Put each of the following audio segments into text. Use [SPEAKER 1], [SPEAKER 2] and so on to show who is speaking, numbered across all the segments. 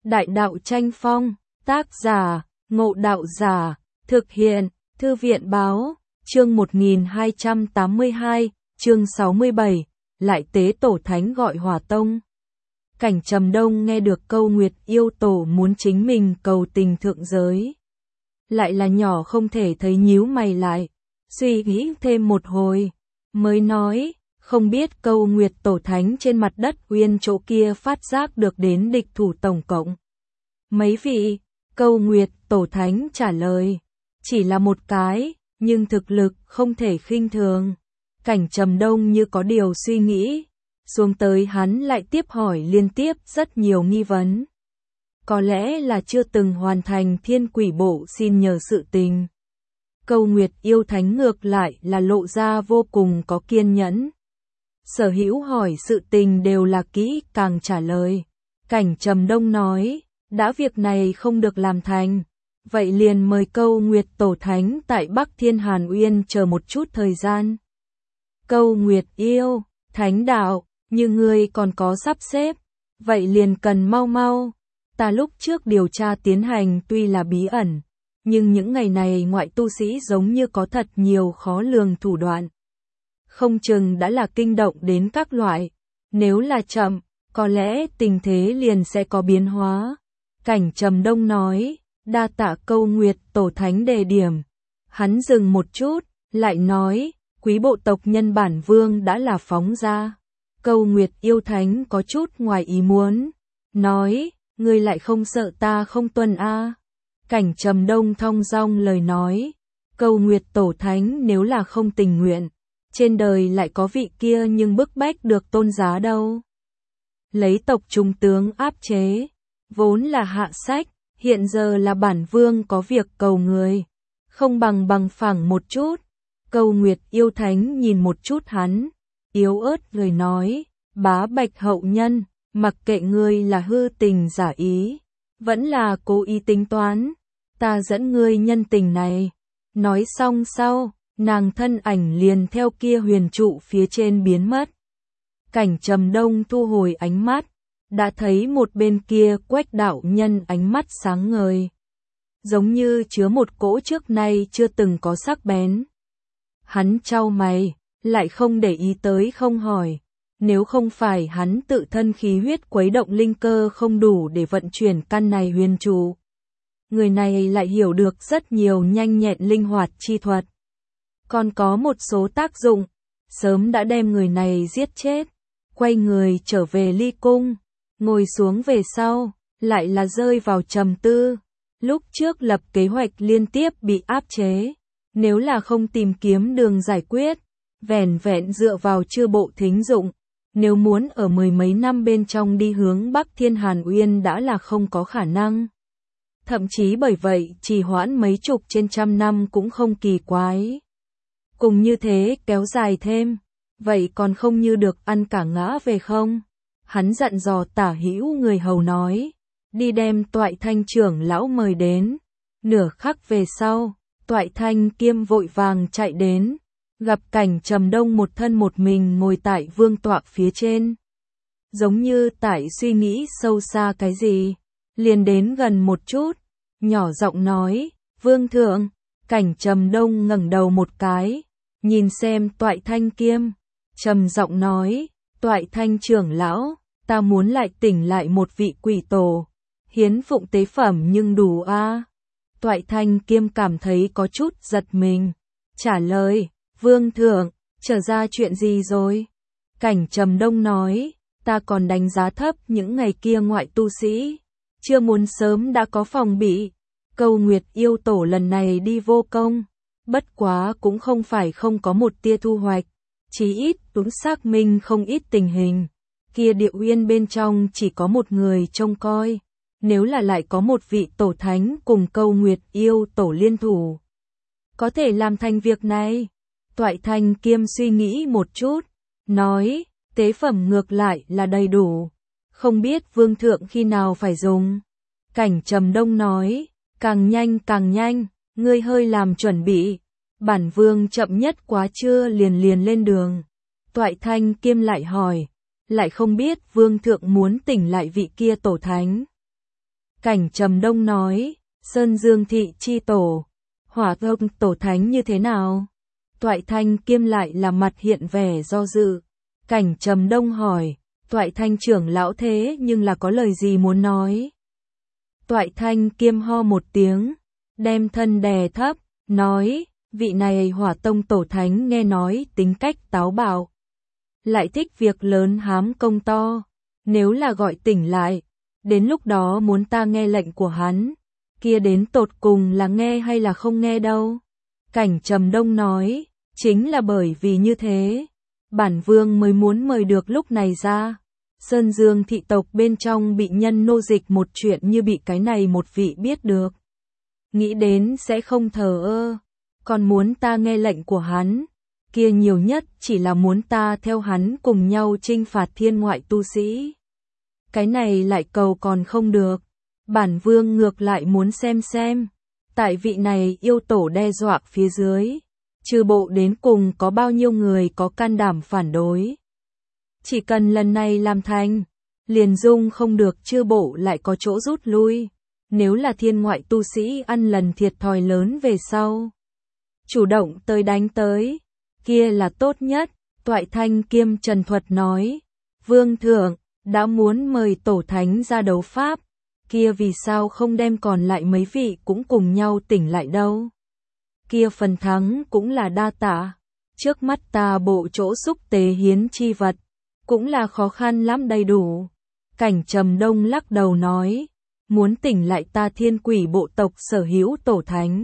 [SPEAKER 1] Đại đạo tranh phong, tác giả, Ngộ Đạo Giả, thực hiện, Thư viện báo, chương 1282, chương 67, lại tế tổ thánh gọi Hỏa Tông. Cảnh Trầm Đông nghe được câu Nguyệt yêu tổ muốn chính mình cầu tình thượng giới. Lại là nhỏ không thể thấy, nhíu mày lại, suy nghĩ thêm một hồi, mới nói, không biết câu Nguyệt tổ thánh trên mặt đất Uyên chỗ kia phát giác được đến địch thủ tổng cộng mấy vị. Câu Nguyệt tổ thánh trả lời, chỉ là một cái, nhưng thực lực không thể khinh thường. Cảnh Trầm Đông như có điều suy nghĩ, xuống tới hắn lại tiếp hỏi liên tiếp rất nhiều nghi vấn. Có lẽ là chưa từng hoàn thành Thiên Quỷ Bộ xin nhờ sự tình. Câu Nguyệt yêu thánh ngược lại là lộ ra vô cùng có kiên nhẫn. Sở hữu hỏi sự tình đều là kỹ càng trả lời. Cảnh Trầm Đông nói, đã việc này không được làm thành, vậy liền mời câu Nguyệt tổ thánh tại Bắc Thiên Hàn Uyên chờ một chút thời gian. Câu Nguyệt yêu thánh đạo, như ngươi còn có sắp xếp, vậy liền cần mau mau. Ta lúc trước điều tra tiến hành tuy là bí ẩn, nhưng những ngày này ngoại tu sĩ giống như có thật nhiều khó lường thủ đoạn. Không chừng đã là kinh động đến các loại, nếu là chậm, có lẽ tình thế liền sẽ có biến hóa. Cảnh Trầm Đông nói, đa tạ câu Nguyệt tổ thánh đề điểm. Hắn dừng một chút, lại nói, quý bộ tộc nhân bản vương đã là phóng ra. Câu Nguyệt yêu thánh có chút ngoài ý muốn, nói, ngươi lại không sợ ta không tuân a? Cảnh Trầm Đông thong dong lời nói, câu Nguyệt tổ thánh nếu là không tình nguyện, trên đời lại có vị kia nhưng bức bách được tôn giá đâu. Lấy tộc trung tướng áp chế, vốn là hạ sách, hiện giờ là bản vương có việc cầu người, không bằng phẳng một chút. Câu Nguyệt yêu thánh nhìn một chút hắn, yếu ớt lời nói, bá Bạch hậu nhân, mặc kệ ngươi là hư tình giả ý, vẫn là cố ý tính toán, ta dẫn ngươi nhân tình này. Nói xong sau, nàng thân ảnh liền theo kia huyền trụ phía trên biến mất. Cảnh Trầm Đông thu hồi ánh mắt, đã thấy một bên kia Quách đạo nhân ánh mắt sáng ngời, giống như chứa một cỗ trước nay chưa từng có sắc bén. Hắn chau mày, lại không để ý tới không hỏi, nếu không phải hắn tự thân khí huyết quấy động linh cơ không đủ để vận chuyển căn này huyền trụ. Người này lại hiểu được rất nhiều nhanh nhẹn linh hoạt chi thuật. Còn có một số tác dụng, sớm đã đem người này giết chết. Quay người trở về ly cung, ngồi xuống về sau, lại là rơi vào trầm tư. Lúc trước lập kế hoạch liên tiếp bị áp chế, nếu là không tìm kiếm đường giải quyết, vẻn vẹn dựa vào chư bộ thính dụng, nếu muốn ở mười mấy năm bên trong đi hướng Bắc Thiên Hàn Uyên đã là không có khả năng. Thậm chí bởi vậy trì hoãn mấy chục trên trăm năm cũng không kỳ quái. Cùng như thế kéo dài thêm, vậy còn không như được ăn cả ngã về không? Hắn dặn dò tả hữu người hầu nói, đi đem Toại Thanh trưởng lão mời đến. Nửa khắc về sau, Toại Thanh Kiêm vội vàng chạy đến, gặp Cảnh Trầm Đông một thân một mình ngồi tại vương tọa phía trên. Giống như tại suy nghĩ sâu xa cái gì, liền đến gần một chút, nhỏ giọng nói, vương thượng. Cảnh Trầm Đông ngẩng đầu một cái, nhìn xem Toại Thanh Kiêm, trầm giọng nói, Toại Thanh trưởng lão, ta muốn lại tỉnh lại một vị quỷ tổ, hiến phụng tế phẩm nhưng đủ a? Toại Thanh Kiêm cảm thấy có chút giật mình, trả lời, vương thượng, trở ra chuyện gì rồi? Cảnh Trầm Đông nói, ta còn đánh giá thấp những ngày kia ngoại tu sĩ, chưa muốn sớm đã có phòng bị. Câu Nguyệt yêu tổ lần này đi vô công, bất quá cũng không phải không có một tia thu hoạch, chí ít đúng xác minh không ít tình hình. Kia Địa Uyên bên trong chỉ có một người trông coi, nếu là lại có một vị tổ thánh cùng câu Nguyệt yêu tổ liên thủ, có thể làm thành việc này. Toại Thanh Kiêm suy nghĩ một chút, nói, tế phẩm ngược lại là đầy đủ, không biết vương thượng khi nào phải dùng. Cảnh Trầm Đông nói, càng nhanh, ngươi hơi làm chuẩn bị, bản vương chậm nhất quá trưa liền lên đường. Toại Thanh Kiêm lại hỏi, lại không biết vương thượng muốn tỉnh lại vị kia tổ thánh. Cảnh Trầm Đông nói, Sơn Dương thị chi tổ, Hỏa Tông tổ thánh như thế nào? Toại Thanh Kiêm lại là mặt hiện vẻ do dự. Cảnh Trầm Đông hỏi, Toại Thanh trưởng lão thế nhưng là có lời gì muốn nói? Toại Thanh Kiêm ho một tiếng, đem thân đè thấp, nói, vị này Hỏa Tông tổ thánh nghe nói tính cách táo bạo, lại thích việc lớn hám công to, nếu là gọi tỉnh lại, đến lúc đó muốn ta nghe lệnh của hắn, kia đến tột cùng là nghe hay là không nghe đâu. Cảnh Trầm Đông nói, chính là bởi vì như thế, bản vương mới muốn mời được lúc này ra. Sơn Dương thị tộc bên trong bị nhân nô dịch một chuyện như bị cái này một vị biết được. Nghĩ đến sẽ không thờ ơ, còn muốn ta nghe lệnh của hắn, kia nhiều nhất chỉ là muốn ta theo hắn cùng nhau chinh phạt thiên ngoại tu sĩ. Cái này lại cầu còn không được, bản vương ngược lại muốn xem, tại vị này yêu tổ đe dọa phía dưới, chư bộ đến cùng có bao nhiêu người có can đảm phản đối. Chỉ cần lần này làm thành, liền dung không được chư bộ lại có chỗ rút lui, nếu là thiên ngoại tu sĩ ăn lần thiệt thòi lớn về sau. Chủ động tới đánh tới, kia là tốt nhất. Toại Thanh Kiêm trần thuật nói, vương thượng, đã muốn mời tổ thánh ra đấu pháp, kia vì sao không đem còn lại mấy vị cũng cùng nhau tỉnh lại đâu. Kia phần thắng cũng là đa tạ, trước mắt ta bộ chỗ xúc tế hiến chi vật, cũng là khó khăn lắm đầy đủ. Cảnh Trầm Đông lắc đầu nói, muốn tỉnh lại ta thiên quỷ bộ tộc sở hữu tổ thánh,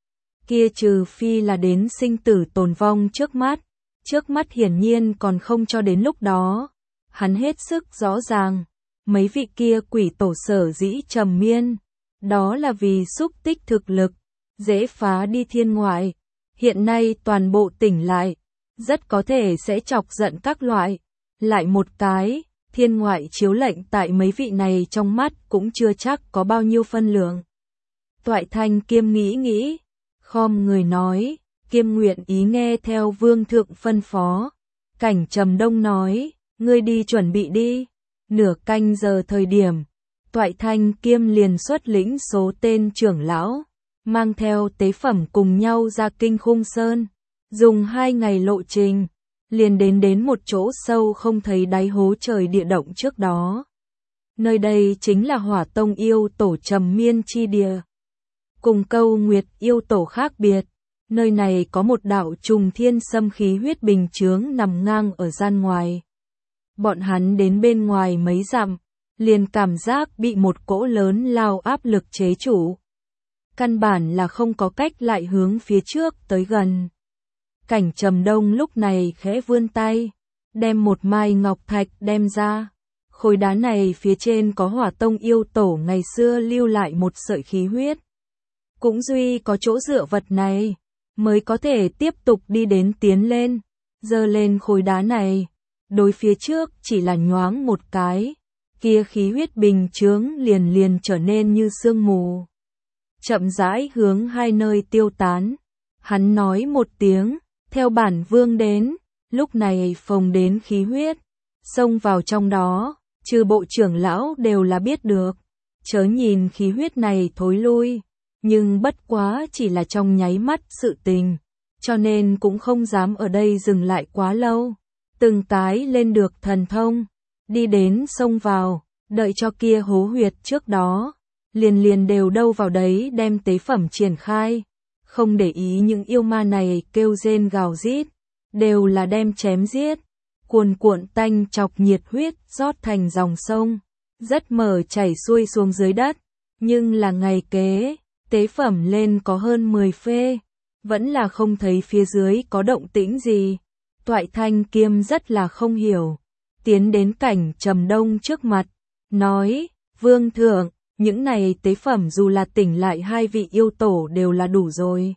[SPEAKER 1] kia trừ phi là đến sinh tử tồn vong trước mắt hiển nhiên còn không cho đến lúc đó. Hắn hết sức rõ ràng, mấy vị kia quỷ tổ sở dĩ trầm miên, đó là vì xúc tích thực lực, dễ phá đi thiên ngoại, hiện nay toàn bộ tỉnh lại, rất có thể sẽ chọc giận các loại, lại một cái, thiên ngoại chiếu lệnh tại mấy vị này trong mắt cũng chưa chắc có bao nhiêu phân lượng. Toại Thanh Kiêm nghĩ, khom người nói, Kiêm nguyện ý nghe theo vương thượng phân phó. Cảnh Trầm Đông nói, ngươi đi chuẩn bị đi. Nửa canh giờ thời điểm, Toại Thanh Kiêm liền xuất lĩnh số tên trưởng lão, mang theo tế phẩm cùng nhau ra Kinh Khung Sơn, dùng 2 ngày lộ trình, liền đến một chỗ sâu không thấy đáy hố trời địa động trước đó. Nơi đây chính là Hỏa Tông yêu tổ trầm miên chi địa. Cùng Câu Nguyệt yêu tổ khác biệt, nơi này có một đạo trùng thiên xâm khí huyết bình chướng nằm ngang ở gian ngoài. Bọn hắn đến bên ngoài mấy dặm, liền cảm giác bị một cỗ lớn lao áp lực chế chủ. Căn bản là không có cách lại hướng phía trước tới gần. Cảnh Trầm Đông lúc này khẽ vươn tay, đem một mai ngọc thạch đem ra. Khối đá này phía trên có Hỏa Tông yêu tổ ngày xưa lưu lại một sợi khí huyết. Cũng duy có chỗ dựa vật này, mới có thể tiếp tục đi đến tiến lên, giơ lên khối đá này. Đối phía trước chỉ là nhoáng một cái, kia khí huyết bình chướng liền trở nên như sương mù. Chậm rãi hướng hai nơi tiêu tán. Hắn nói một tiếng, theo bản vương đến, lúc này phồng đến khí huyết, xông vào trong đó, trừ bộ trưởng lão đều là biết được. Chớ nhìn khí huyết này thối lui, nhưng bất quá chỉ là trong nháy mắt sự tình, cho nên cũng không dám ở đây dừng lại quá lâu. Từng cái lên được thần thông, đi đến xông vào, đợi cho kia hố huyệt trước đó, liền đều đâu vào đấy đem tế phẩm triển khai, không để ý những yêu ma này kêu rên gào rít, đều là đem chém giết, cuồn tanh chọc nhiệt huyết rót thành dòng sông, rất mở chảy xuôi xuống dưới đất, nhưng là ngày kế, tế phẩm lên có hơn 10 phê, vẫn là không thấy phía dưới có động tĩnh gì. Toại Thanh Kiêm rất là không hiểu, tiến đến Cảnh Trầm Đông trước mặt, nói, vương thượng, những này tế phẩm dù là tỉnh lại 2 vị yêu tổ đều là đủ rồi.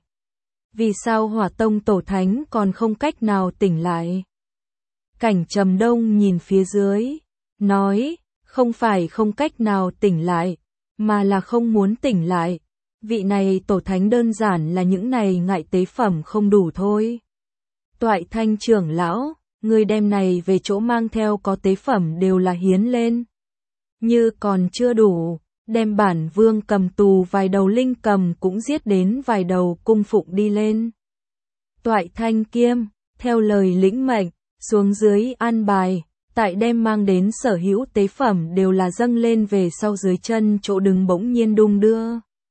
[SPEAKER 1] Vì sao Hỏa Tông tổ thánh còn không cách nào tỉnh lại? Cảnh Trầm Đông nhìn phía dưới, nói, không phải không cách nào tỉnh lại, mà là không muốn tỉnh lại. Vị này tổ thánh đơn giản là những này ngại tế phẩm không đủ thôi. Toại Thanh trưởng lão, người đem này về chỗ mang theo có tế phẩm đều là hiến lên. Như còn chưa đủ, đem bản vương cầm tù vài đầu linh cầm cũng giết đến vài đầu cung phụng đi lên. Toại Thanh Kiêm, theo lời lĩnh mệnh, xuống dưới an bài, tại đem mang đến sở hữu tế phẩm đều là dâng lên về sau dưới chân chỗ đứng bỗng nhiên đung đưa.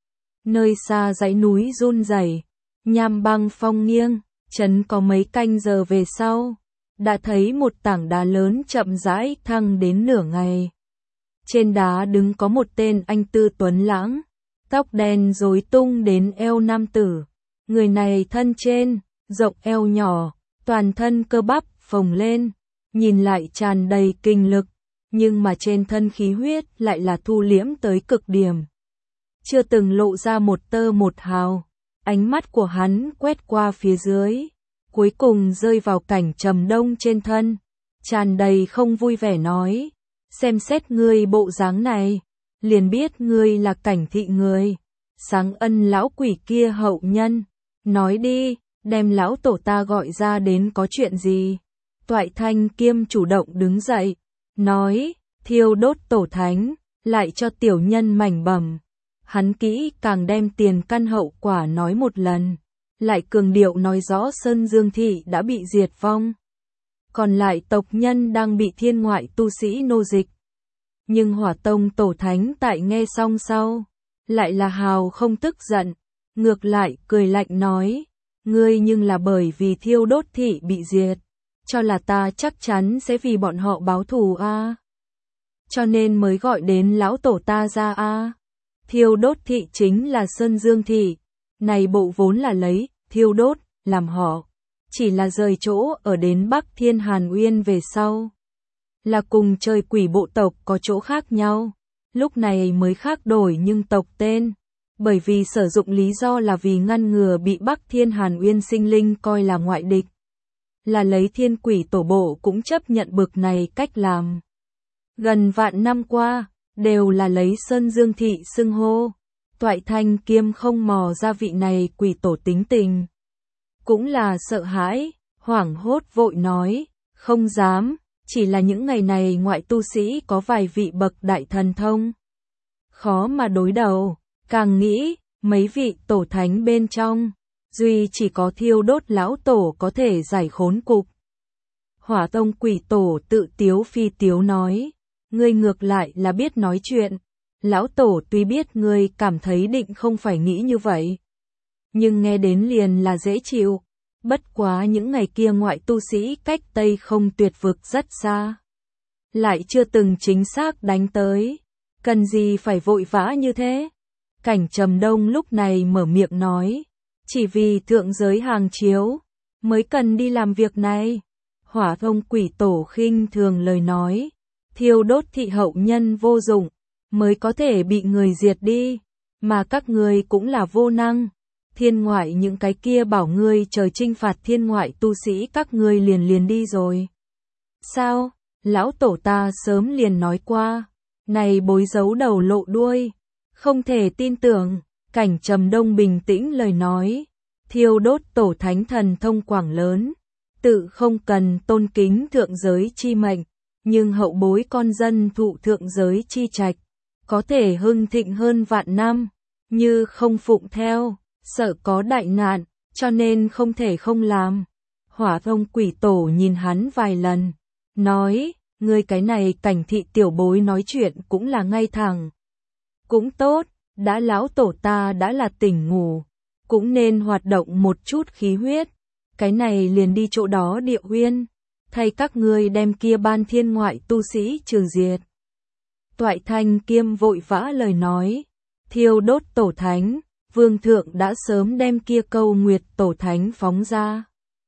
[SPEAKER 1] Nơi xa dãy núi run rẩy, nham băng phong nghiêng, chấn có mấy canh giờ về sau, đã thấy một tảng đá lớn chậm rãi thăng đến nửa ngày. Trên đá đứng có một tên anh tư tuấn lãng, tóc đen rối tung đến eo nam tử. Người này thân trên, rộng eo nhỏ, toàn thân cơ bắp phồng lên, nhìn lại tràn đầy kinh lực, nhưng mà trên thân khí huyết lại là thu liễm tới cực điểm. Chưa từng lộ ra một tơ một hào, ánh mắt của hắn quét qua phía dưới, cuối cùng rơi vào Cảnh Trầm Đông trên thân, tràn đầy không vui vẻ nói, xem xét ngươi bộ dáng này, liền biết ngươi là Cảnh thị người, Sáng Ân lão quỷ kia hậu nhân, nói đi, đem lão tổ ta gọi ra đến có chuyện gì. Toại Thanh Kiêm chủ động đứng dậy, nói, thiêu đốt tổ thánh, lại cho tiểu nhân mảnh bẩm. Hắn kỹ càng đem tiền căn hậu quả nói một lần, lại cường điệu nói rõ Sơn Dương thị đã bị diệt vong. Còn lại tộc nhân đang bị thiên ngoại tu sĩ nô dịch. Nhưng Hỏa Tông tổ thánh tại nghe xong sau, lại là hào không tức giận, ngược lại cười lạnh nói, ngươi nhưng là bởi vì thiêu đốt thị bị diệt, cho là ta chắc chắn sẽ vì bọn họ báo thù a, cho nên mới gọi đến lão tổ ta ra a. Thiêu đốt thị chính là Sơn Dương thị, này bộ vốn là lấy thiêu đốt làm họ, chỉ là rời chỗ ở đến Bắc Thiên Hàn Uyên về sau, là cùng trời quỷ bộ tộc có chỗ khác nhau, lúc này mới khác đổi nhưng tộc tên, bởi vì sử dụng lý do là vì ngăn ngừa bị Bắc Thiên Hàn Uyên sinh linh coi là ngoại địch, là lấy thiên quỷ tổ bộ cũng chấp nhận bực này cách làm. Gần vạn năm qua, đều là lấy Sơn Dương thị xưng hô. Toại Thanh Kiêm không mò ra vị này quỷ tổ tính tình, cũng là sợ hãi, hoảng hốt vội nói, không dám, chỉ là những ngày này ngoại tu sĩ có vài vị bậc đại thần thông, khó mà đối đầu, càng nghĩ, mấy vị tổ thánh bên trong, duy chỉ có thiêu đốt lão tổ có thể giải khốn cục. Hỏa Tông quỷ tổ tự tiếu phi tiếu nói, ngươi ngược lại là biết nói chuyện. Lão tổ tuy biết ngươi cảm thấy định không phải nghĩ như vậy, nhưng nghe đến liền là dễ chịu. Bất quá những ngày kia ngoại tu sĩ cách Tây Không Tuyệt vực rất xa, lại chưa từng chính xác đánh tới, cần gì phải vội vã như thế. Cảnh Trầm Đông lúc này mở miệng nói, chỉ vì thượng giới hàng chiếu mới cần đi làm việc này. Hỏa Tông quỷ tổ khinh thường lời nói, thiêu đốt thị hậu nhân vô dụng, mới có thể bị người diệt đi, mà các ngươi cũng là vô năng. Thiên ngoại những cái kia bảo ngươi trời trinh phạt thiên ngoại tu sĩ các ngươi liền đi rồi. Sao? Lão tổ ta sớm liền nói qua, này bối giấu đầu lộ đuôi, không thể tin tưởng. Cảnh Trầm Đông bình tĩnh lời nói, thiêu đốt tổ thánh thần thông quảng lớn, tự không cần tôn kính thượng giới chi mệnh, nhưng hậu bối con dân thụ thượng giới chi trạch, có thể hưng thịnh hơn vạn năm, như không phụng theo, sợ có đại nạn, cho nên không thể không làm. Hỏa Tông quỷ tổ nhìn hắn vài lần, nói, ngươi cái này Cảnh thị tiểu bối nói chuyện cũng là ngay thẳng. Cũng tốt, đã lão tổ ta đã là tỉnh ngủ, cũng nên hoạt động một chút khí huyết, cái này liền đi chỗ đó địa huyên, thay các ngươi đem kia ban thiên ngoại tu sĩ trừ diệt. Toại Thanh Kiêm vội vã lời nói, thiêu đốt tổ thánh, vương thượng đã sớm đem kia câu nguyệt tổ thánh phóng ra.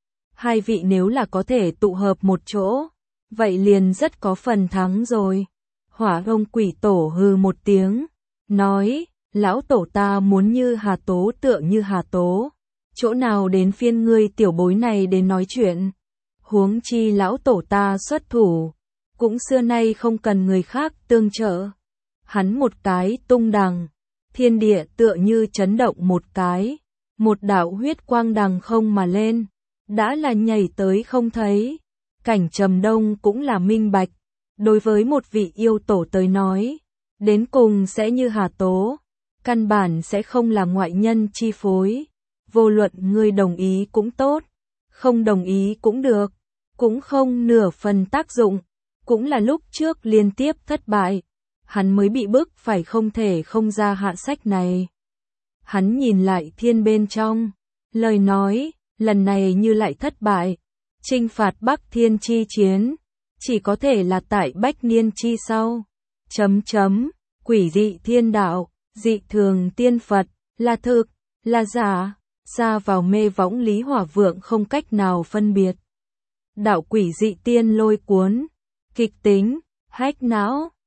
[SPEAKER 1] Hai vị nếu là có thể tụ hợp một chỗ, vậy liền rất có phần thắng rồi. Hỏa Tông quỷ tổ hừ một tiếng, nói, lão tổ ta muốn như Hà Tố tựa như Hà Tố, chỗ nào đến phiên ngươi tiểu bối này đến nói chuyện. Huống chi lão tổ ta xuất thủ, cũng xưa nay không cần người khác tương trợ. Hắn một cái tung đằng, thiên địa tựa như chấn động một cái, một đạo huyết quang đằng không mà lên, đã là nhảy tới không thấy. Cảnh Trầm Đông cũng là minh bạch, đối với một vị yêu tổ tới nói, Đến cùng sẽ như Hà Tố, căn bản sẽ không là ngoại nhân chi phối. Vô luận ngươi đồng ý cũng tốt, không đồng ý cũng được, cũng không nửa phần tác dụng, cũng là lúc trước liên tiếp thất bại, hắn mới bị bức phải không thể không ra hạ sách này. Hắn nhìn lại thiên bên trong, lời nói, lần này như lại thất bại, chinh phạt Bắc Thiên chi chiến, chỉ có thể là tại Bách Niên chi sau. Quỷ dị thiên đạo, dị thường tiên Phật, là thực, là giả, ra vào mê võng Lý Hỏa Vượng không cách nào phân biệt. Đạo quỷ dị tiên lôi cuốn, kịch tính, hách não,